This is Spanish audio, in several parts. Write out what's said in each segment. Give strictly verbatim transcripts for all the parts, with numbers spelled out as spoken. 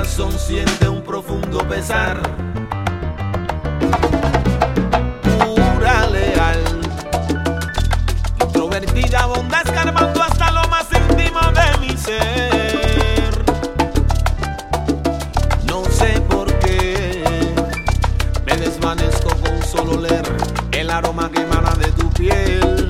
corazón siente un profundo pesar. Pura, leal, introvertida, bondad escarbando hasta lo más íntimo de mi ser. No sé por qué me desvanezco con solo leer el aroma que emana de tu piel.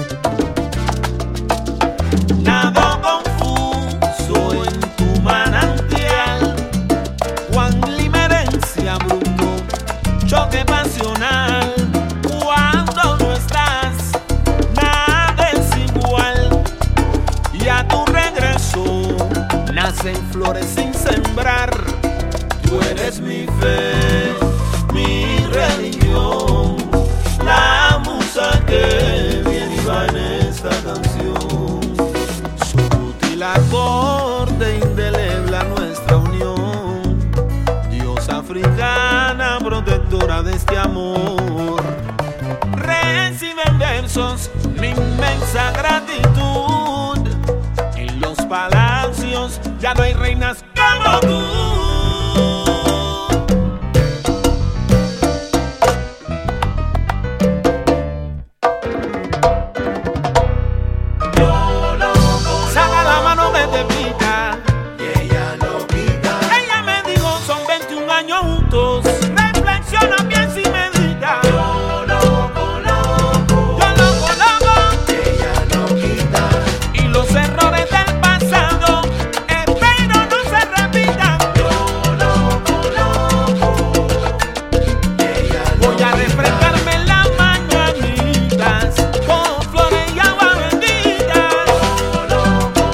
Nado confuso en tu manantial, cuán limerencia, bruto choque pasional. Cuando no estás, nada es igual, y a tu regreso nacen flores sin sembrar. Tú eres mi fe, mi religión, la musa que viene y va en esta canción. Sutil acorde indeleble a nuestra unión, diosa africana, protectora de este amor. Recibe en versos mi inmensa gratitud. En los palacios ya no hay reinas como tú. Reflexiona, piensa y medita. Yo loco, loco, yo loco, loco. Ella no quita. Y los errores del pasado espero no se repitan. Yo loco, loco. Ella no voy a refrescarme en las mañanitas con flores y agua bendita. Yo loco,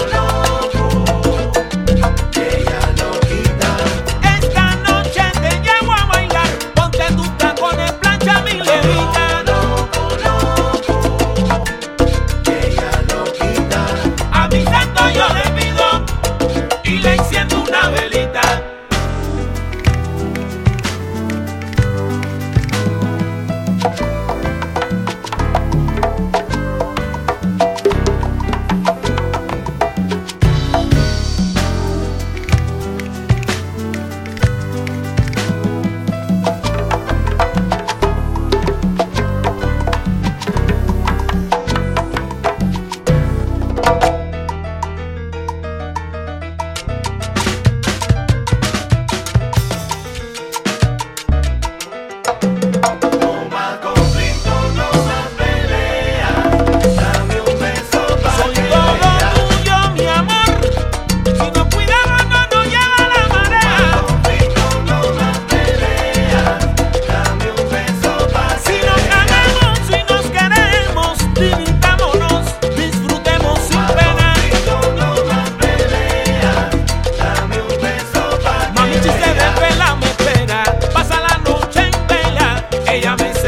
loco. Ella no quita. Esta noche te llevo a bailar. Ponte tus tacones, plancha mi levita. Loco, loco, ella lo quita. A mi santo yo le pido y le enciendo una velita. Ella me